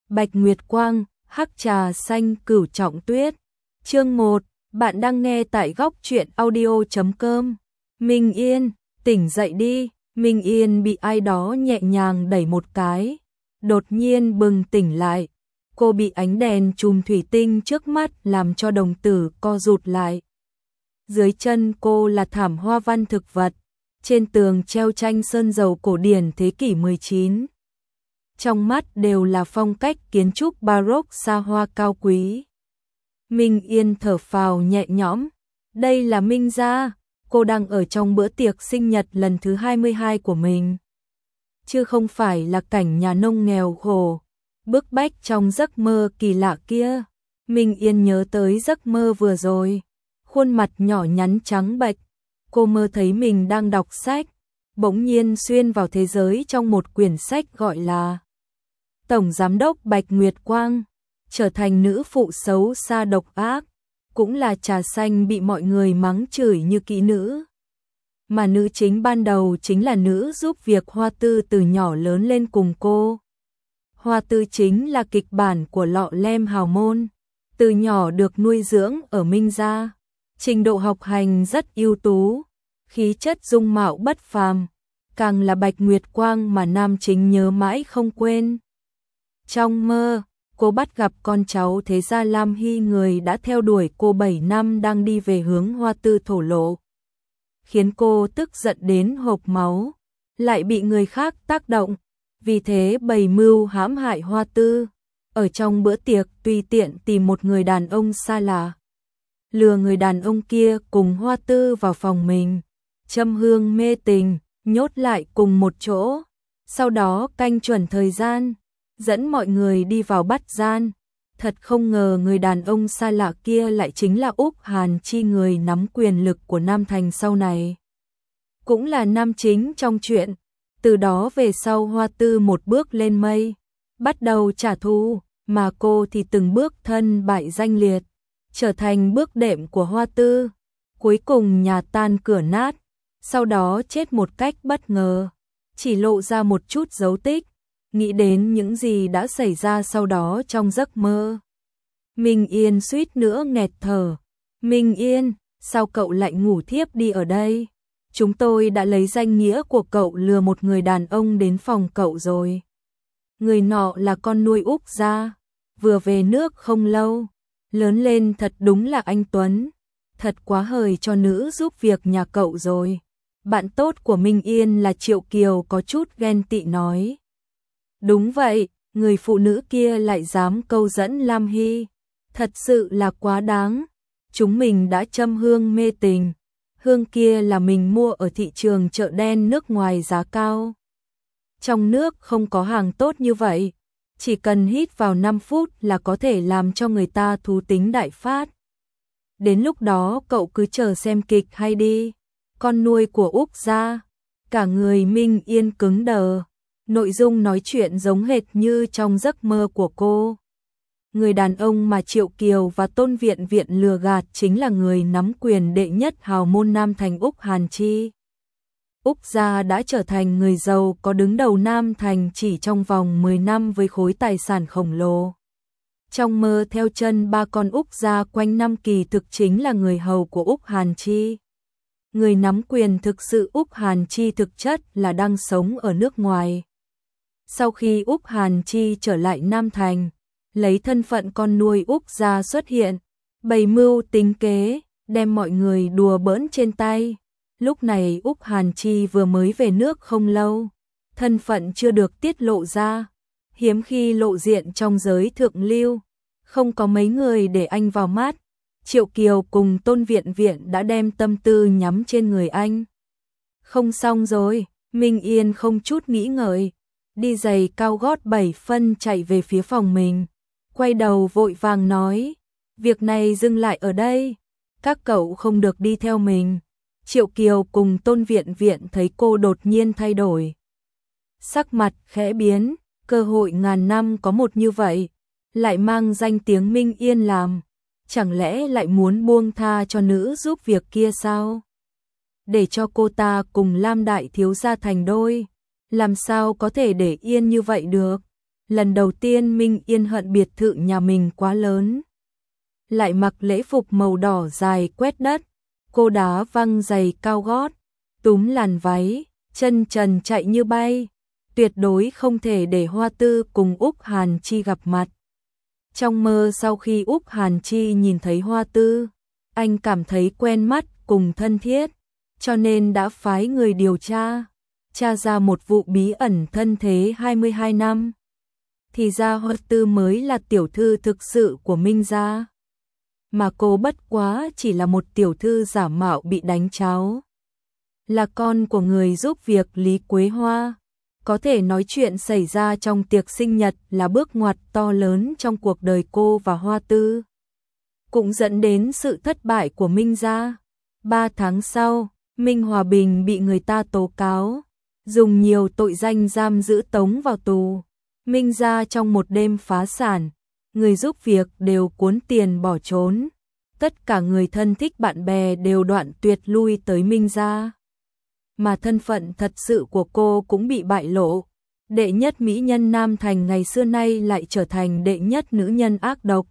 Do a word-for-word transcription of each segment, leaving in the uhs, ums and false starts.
Bạch Nguyệt Quang, hắc trà xanh cửu trọng tuyết. Chương một, bạn đang nghe tại góc truyện audio chấm com. Minh Yên, tỉnh dậy đi. Minh Yên bị ai đó nhẹ nhàng đẩy một cái, đột nhiên bừng tỉnh lại. Cô bị ánh đèn chùm thủy tinh trước mắt làm cho đồng tử co rụt lại. Dưới chân cô là thảm hoa văn thực vật, trên tường treo tranh sơn dầu cổ điển thế kỷ mười chín. Trong mắt đều là phong cách kiến trúc Baroque xa hoa cao quý. Minh Yên thở phào nhẹ nhõm, đây là Minh gia, cô đang ở trong bữa tiệc sinh nhật lần thứ hai mươi hai của mình. Chứ không phải là cảnh nhà nông nghèo khổ, bức bách trong giấc mơ kỳ lạ kia. Minh Yên nhớ tới giấc mơ vừa rồi, khuôn mặt nhỏ nhắn trắng bệch, cô mơ thấy mình đang đọc sách, bỗng nhiên xuyên vào thế giới trong một quyển sách gọi là Tổng Giám đốc Bạch Nguyệt Quang, trở thành nữ phụ xấu xa độc ác, cũng là trà xanh bị mọi người mắng chửi như kỹ nữ. Mà nữ chính ban đầu chính là nữ giúp việc Hoa Tư từ nhỏ lớn lên cùng cô. Hoa Tư chính là kịch bản của Lọ Lem hào môn, từ nhỏ được nuôi dưỡng ở Minh gia, trình độ học hành rất ưu tú, khí chất dung mạo bất phàm, càng là Bạch Nguyệt Quang mà nam chính nhớ mãi không quên. Trong mơ, cô bắt gặp con cháu thế gia Lam Hy, người đã theo đuổi cô bảy năm đang đi về hướng Hoa Tư thổ lộ, khiến cô tức giận đến hộc máu, lại bị người khác tác động, vì thế bày mưu hãm hại Hoa Tư. Ở trong bữa tiệc tùy tiện tìm một người đàn ông xa lạ, lừa người đàn ông kia cùng Hoa Tư vào phòng mình, châm hương mê tình, nhốt lại cùng một chỗ, sau đó canh chuẩn thời gian, dẫn mọi người đi vào bắt gian. Thật không ngờ người đàn ông xa lạ kia lại chính là Úc Hàn Chi, người nắm quyền lực của Nam Thành sau này, cũng là nam chính trong chuyện. Từ đó về sau Hoa Tư một bước lên mây, bắt đầu trả thù, mà cô thì từng bước thân bại danh liệt, trở thành bước đệm của Hoa Tư, cuối cùng nhà tan cửa nát, sau đó chết một cách bất ngờ, chỉ lộ ra một chút dấu tích. Nghĩ đến những gì đã xảy ra sau đó trong giấc mơ, Minh Yên suýt nữa nghẹt thở. Minh Yên, sao cậu lại ngủ thiếp đi ở đây? Chúng tôi đã lấy danh nghĩa của cậu lừa một người đàn ông đến phòng cậu rồi. Người nọ là con nuôi Úc gia, vừa về nước không lâu, lớn lên thật đúng là anh tuấn, thật quá hời cho nữ giúp việc nhà cậu rồi. Bạn tốt của Minh Yên là Triệu Kiều có chút ghen tị nói. Đúng vậy, người phụ nữ kia lại dám câu dẫn Lam Hy, thật sự là quá đáng. Chúng mình đã châm hương mê tình, hương kia là mình mua ở thị trường chợ đen nước ngoài giá cao. Trong nước không có hàng tốt như vậy, chỉ cần hít vào năm phút là có thể làm cho người ta thú tính đại phát. Đến lúc đó cậu cứ chờ xem kịch hay đi. Con nuôi của Úc gia, cả người Minh Yên cứng đờ. Nội dung nói chuyện giống hệt như trong giấc mơ của cô. Người đàn ông mà Triệu Kiều và Tôn Viện Viện lừa gạt chính là người nắm quyền đệ nhất hào môn Nam Thành Úc Hàn Chi. Úc gia đã trở thành người giàu có đứng đầu Nam Thành chỉ trong vòng mười năm với khối tài sản khổng lồ. Trong mơ theo chân ba con Úc gia quanh năm, kỳ thực chính là người hầu của Úc Hàn Chi. Người nắm quyền thực sự Úc Hàn Chi thực chất là đang sống ở nước ngoài. Sau khi Úc Hàn Chi trở lại Nam Thành, lấy thân phận con nuôi Úc gia xuất hiện, bày mưu tính kế, đem mọi người đùa bỡn trên tay. Lúc này Úc Hàn Chi vừa mới về nước không lâu, thân phận chưa được tiết lộ ra, hiếm khi lộ diện trong giới thượng lưu, không có mấy người để anh vào mắt. Triệu Kiều cùng Tôn Viện Viện đã đem tâm tư nhắm trên người anh. Không xong rồi, Minh Yên không chút nghĩ ngợi, đi giày cao gót bảy phân chạy về phía phòng mình, quay đầu vội vàng nói, việc này dừng lại ở đây, các cậu không được đi theo mình. Triệu Kiều cùng Tôn Viện Viện thấy cô đột nhiên thay đổi, sắc mặt khẽ biến, cơ hội ngàn năm có một như vậy, lại mang danh tiếng Minh Yên làm, chẳng lẽ lại muốn buông tha cho nữ giúp việc kia sao? Để cho cô ta cùng Lam đại thiếu gia thành đôi, làm sao có thể để yên như vậy được? Lần đầu tiên Minh Yên hận biệt thự nhà mình quá lớn. Lại mặc lễ phục màu đỏ dài quét đất, cô đá văng giày cao gót, túm làn váy, chân trần chạy như bay, tuyệt đối không thể để Hoa Tư cùng Úc Hàn Chi gặp mặt. Trong mơ sau khi Úc Hàn Chi nhìn thấy Hoa Tư, anh cảm thấy quen mắt cùng thân thiết, cho nên đã phái người điều tra, tra ra một vụ bí ẩn thân thế hai mươi hai năm. Thì ra Hoa Tư mới là tiểu thư thực sự của Minh gia, mà cô bất quá chỉ là một tiểu thư giả mạo bị đánh cháo. Là con của người giúp việc Lý Quế Hoa. Có thể nói chuyện xảy ra trong tiệc sinh nhật là bước ngoặt to lớn trong cuộc đời cô và Hoa Tư, cũng dẫn đến sự thất bại của Minh gia. Ba tháng sau, Minh Hòa Bình bị người ta tố cáo, dùng nhiều tội danh giam giữ tống vào tù. Minh gia trong một đêm phá sản, người giúp việc đều cuốn tiền bỏ trốn. Tất cả người thân thích bạn bè đều đoạn tuyệt lui tới Minh gia. Mà thân phận thật sự của cô cũng bị bại lộ. Đệ nhất mỹ nhân Nam Thành ngày xưa nay lại trở thành đệ nhất nữ nhân ác độc.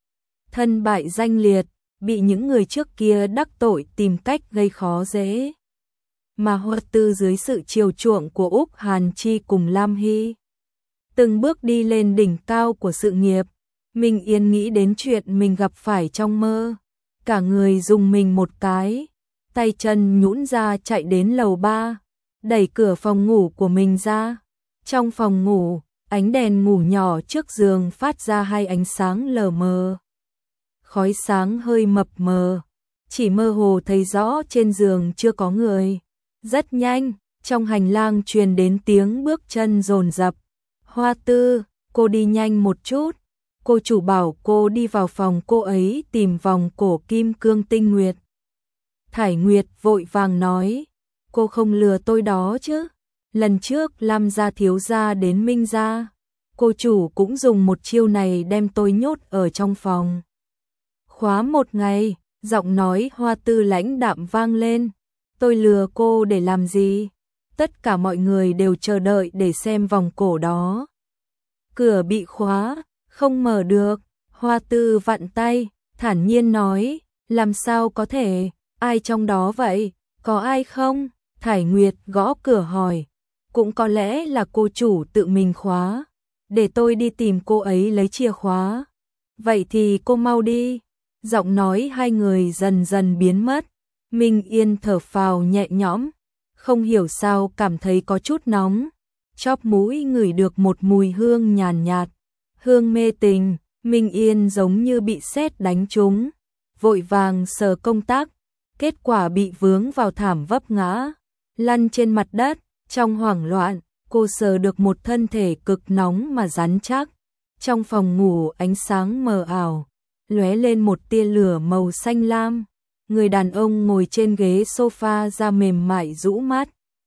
Thân bại danh liệt, bị những người trước kia đắc tội tìm cách gây khó dễ. Mà Hoa Tư dưới sự chiều chuộng của Úc Hàn Chi cùng Lam Hy, từng bước đi lên đỉnh cao của sự nghiệp. Minh Yên nghĩ đến chuyện mình gặp phải trong mơ, cả người rùng mình một cái, tay chân nhũn ra chạy đến lầu ba, đẩy cửa phòng ngủ của mình ra. Trong phòng ngủ, ánh đèn ngủ nhỏ trước giường phát ra hai ánh sáng lờ mờ. Khói sáng hơi mập mờ, chỉ mơ hồ thấy rõ trên giường chưa có người. Rất nhanh, trong hành lang truyền đến tiếng bước chân dồn dập. Hoa Tư, cô đi nhanh một chút. Cô chủ bảo cô đi vào phòng cô ấy tìm vòng cổ kim cương tinh nguyệt. Thải Nguyệt vội vàng nói, cô không lừa tôi đó chứ. Lần trước Lam gia thiếu gia đến Minh gia, cô chủ cũng dùng một chiêu này đem tôi nhốt ở trong phòng. Khóa một ngày, giọng nói Hoa Tư lãnh đạm vang lên. Tôi lừa cô để làm gì? Tất cả mọi người đều chờ đợi để xem vòng cổ đó. Cửa bị khóa, không mở được. Hoa Tư vặn tay, thản nhiên nói, làm sao có thể, ai trong đó vậy, có ai không? Thải Nguyệt gõ cửa hỏi, cũng có lẽ là cô chủ tự mình khóa, để tôi đi tìm cô ấy lấy chìa khóa. Vậy thì cô mau đi. Giọng nói hai người dần dần biến mất. Minh Yên thở phào nhẹ nhõm, không hiểu sao cảm thấy có chút nóng. Chóp mũi ngửi được một mùi hương nhàn nhạt, hương mê tình. Minh Yên giống như bị sét đánh trúng, vội vàng sờ công tắc, kết quả bị vướng vào thảm vấp ngã, lăn trên mặt đất. Trong hoảng loạn, cô sờ được một thân thể cực nóng mà rắn chắc. Trong phòng ngủ ánh sáng mờ ảo, lóe lên một tia lửa màu xanh lam. Người đàn ông ngồi trên ghế sofa da mềm mại rũ mắt,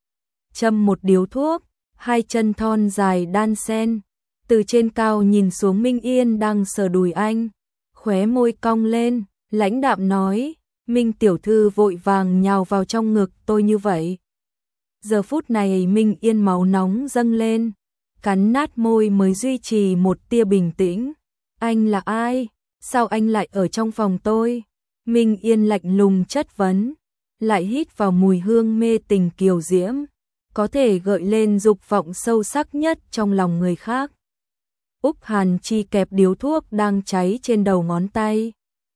châm một điếu thuốc, hai chân thon dài đan sen. Từ trên cao nhìn xuống Minh Yên đang sờ đùi anh, khóe môi cong lên, lãnh đạm nói, Minh tiểu thư vội vàng nhào vào trong ngực tôi như vậy. Giờ phút này Minh Yên máu nóng dâng lên, cắn nát môi mới duy trì một tia bình tĩnh. Anh là ai? Sao anh lại ở trong phòng tôi? Minh Yên lạnh lùng chất vấn, lại hít vào mùi hương mê tình kiều diễm, có thể gợi lên dục vọng sâu sắc nhất trong lòng người khác. Úc Hàn Chi kẹp điếu thuốc đang cháy trên đầu ngón tay,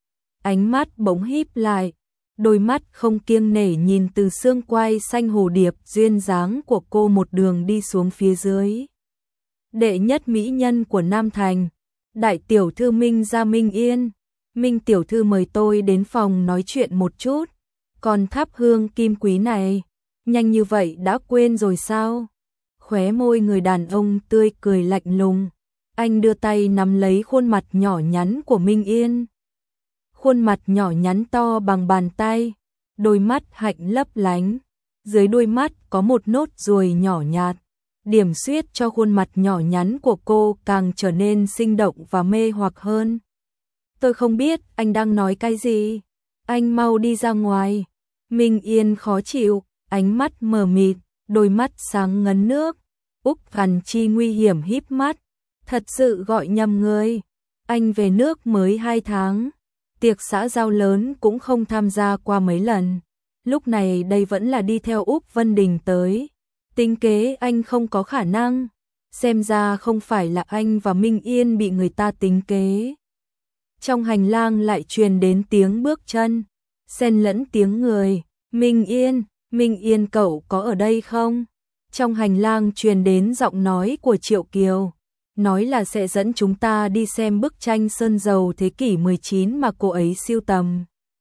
ánh mắt bỗng híp lại, đôi mắt không kiêng nể nhìn từ xương quai xanh hồ điệp duyên dáng của cô một đường đi xuống phía dưới. Đệ nhất mỹ nhân của Nam Thành, đại tiểu thư Minh gia Minh Yên. Minh tiểu thư mời tôi đến phòng nói chuyện một chút. Còn thắp hương kim quý này, nhanh như vậy đã quên rồi sao? Khóe môi người đàn ông tươi cười lạnh lùng. Anh đưa tay nắm lấy khuôn mặt nhỏ nhắn của Minh Yên. Khuôn mặt nhỏ nhắn to bằng bàn tay, đôi mắt hạnh lấp lánh. Dưới đôi mắt có một nốt ruồi nhỏ nhạt, điểm xuyết cho khuôn mặt nhỏ nhắn của cô càng trở nên sinh động và mê hoặc hơn. Tôi không biết anh đang nói cái gì. Anh mau đi ra ngoài. Minh Yên khó chịu, ánh mắt mờ mịt, đôi mắt sáng ngấn nước. Úc Hàn Chi nguy hiểm híp mắt, thật sự gọi nhầm người. Anh về nước mới hai tháng, tiệc xã giao lớn cũng không tham gia qua mấy lần. Lúc này đây vẫn là đi theo Úc Vân Đình tới. Tính kế anh không có khả năng. Xem ra không phải là anh và Minh Yên bị người ta tính kế. Trong hành lang lại truyền đến tiếng bước chân, xen lẫn tiếng người. Minh Yên, Minh Yên cậu có ở đây không? Trong hành lang truyền đến giọng nói của Triệu Kiều, nói là sẽ dẫn chúng ta đi xem bức tranh sơn dầu thế kỷ mười chín mà cô ấy sưu tầm.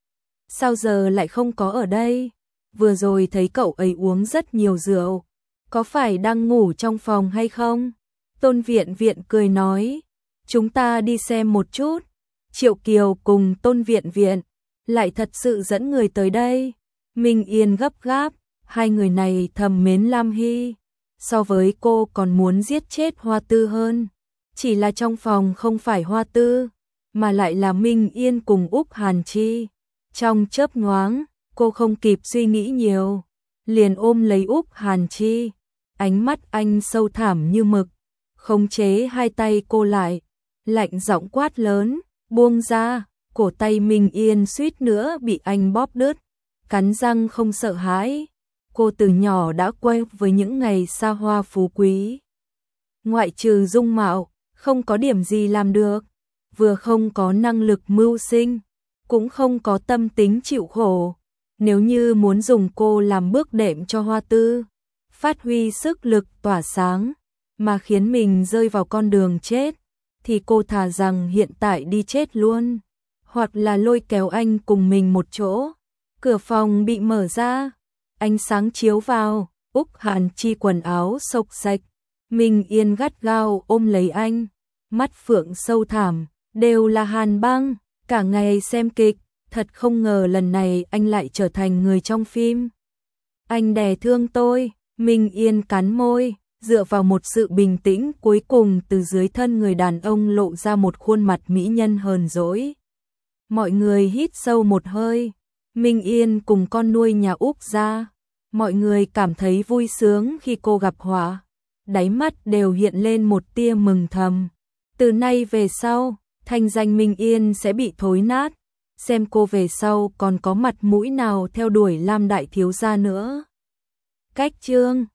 Sao giờ lại không có ở đây? Vừa rồi thấy cậu ấy uống rất nhiều rượu, có phải đang ngủ trong phòng hay không? Tôn Viện Viện cười nói, chúng ta đi xem một chút. Triệu Kiều cùng Tôn Viện Viện lại thật sự dẫn người tới đây. Minh Yên gấp gáp, hai người này thầm mến Lam Hy, so với cô còn muốn giết chết Hoa Tư hơn. Chỉ là trong phòng không phải Hoa Tư, mà lại là Minh Yên cùng Úc Hàn Chi. Trong chớp nhoáng, cô không kịp suy nghĩ nhiều, liền ôm lấy Úc Hàn Chi. Ánh mắt anh sâu thẳm như mực, khống chế hai tay cô lại, lạnh giọng quát lớn, buông ra. Cổ tay Minh Yên suýt nữa bị anh bóp đứt, cắn răng không sợ hãi. Cô từ nhỏ đã quen với những ngày xa hoa phú quý. Ngoại trừ dung mạo, không có điểm gì làm được, vừa không có năng lực mưu sinh, cũng không có tâm tính chịu khổ. Nếu như muốn dùng cô làm bước đệm cho Hoa Tư, phát huy sức lực tỏa sáng, mà khiến mình rơi vào con đường chết, thì cô thà rằng hiện tại đi chết luôn, hoặc là lôi kéo anh cùng mình một chỗ. Cửa phòng bị mở ra, ánh sáng chiếu vào, Úc Hàn Chi quần áo xộc xạch, Minh Yên gắt gao ôm lấy anh, mắt phượng sâu thẳm, đều là Hàn Băng, cả ngày xem kịch, thật không ngờ lần này anh lại trở thành người trong phim. Anh đè thương tôi. Minh Yên cắn môi, dựa vào một sự bình tĩnh, cuối cùng từ dưới thân người đàn ông lộ ra một khuôn mặt mỹ nhân hờn dỗi. Mọi người hít sâu một hơi. Minh Yên cùng con nuôi nhà Úc ra, mọi người cảm thấy vui sướng khi cô gặp họa, đáy mắt đều hiện lên một tia mừng thầm. Từ nay về sau, thanh danh Minh Yên sẽ bị thối nát, xem cô về sau còn có mặt mũi nào theo đuổi Lam đại thiếu gia nữa. Cách chương